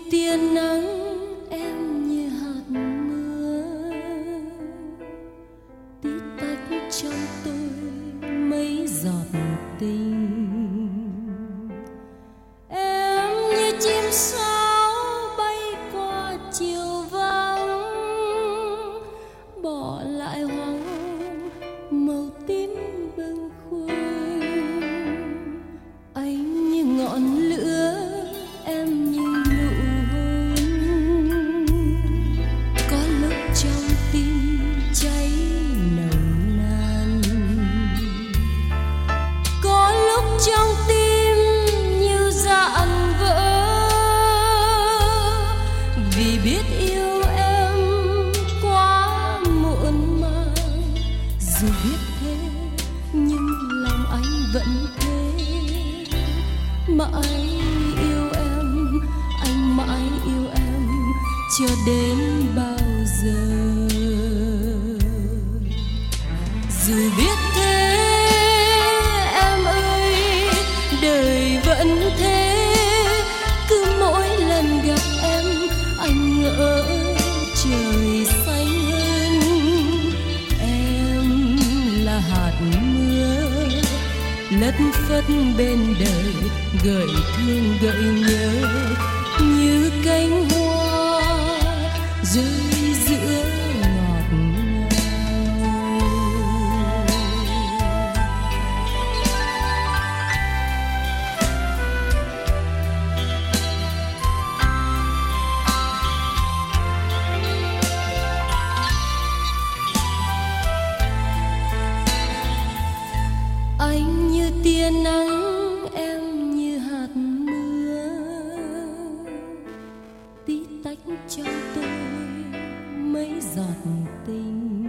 tia nắng, em như hạt mưa tí tách trong tôi mấy giọt tình. Em như chim sáo bay qua chiều vắng, bỏ lại hoàng hôn màu tím bâng khuâng. Anh như ngọn lửa, em như nụ hôn, có lúc trong tim cháy nồng nàn, có lúc trong tim như dạn vỡ, vì biết yêu em quá muộn màng. Dù biết thế nhưng lòng anh vẫn thế, mãi yêu em, anh mãi yêu em cho đến bao giờ. Dù biết thế em ơi, đời vẫn thế, cứ mỗi lần gặp em anh ngỡ trời xanh hơn. Em là hạt mưa lất phất bên đời, gợi thương gợi nhớ như cánh hoa rơi giữa ngọt ngào. Anh như tia nắng, em như hạt mưa tí tách trong tôi mấy giọt tình.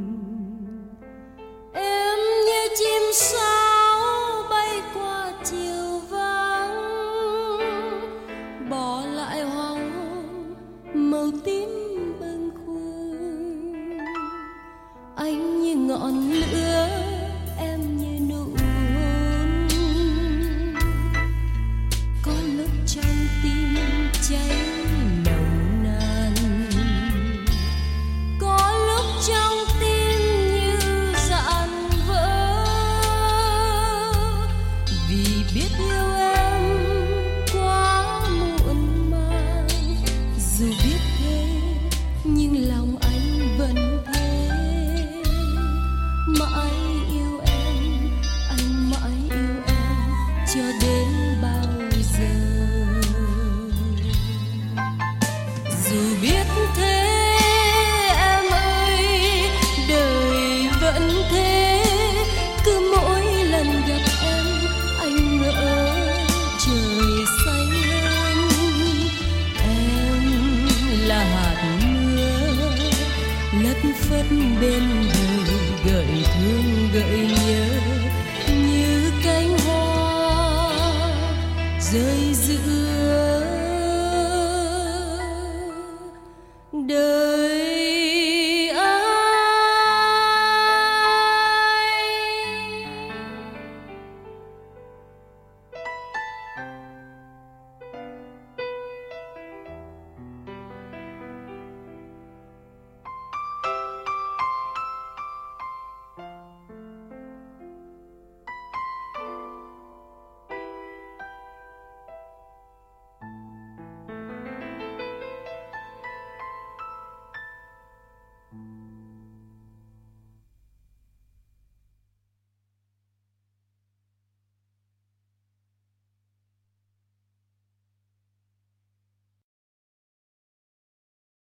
Em như chim sáo bay qua chiều vắng, bỏ lại hoàng hôn màu tím bâng khuâng. Anh như ngọn lửa, em như nụ hôn, có lúc trong tim cháy nồng nàn, có lúc trong tim như dạn vỡ, vì biết yêu em quá muộn màng. Dù biết thế nhưng lòng anh vẫn thế, mãi yêu em, anh mãi yêu em cho đến bao giờ. Dù biết thế em ơi, đời vẫn thế, cứ mỗi lần gặp em anh ngỡ trời xanh hơn. Em là hạt mưa lất phất bên đời, gợi thương gợi nhớ như cánh hoa rơi giữa đời.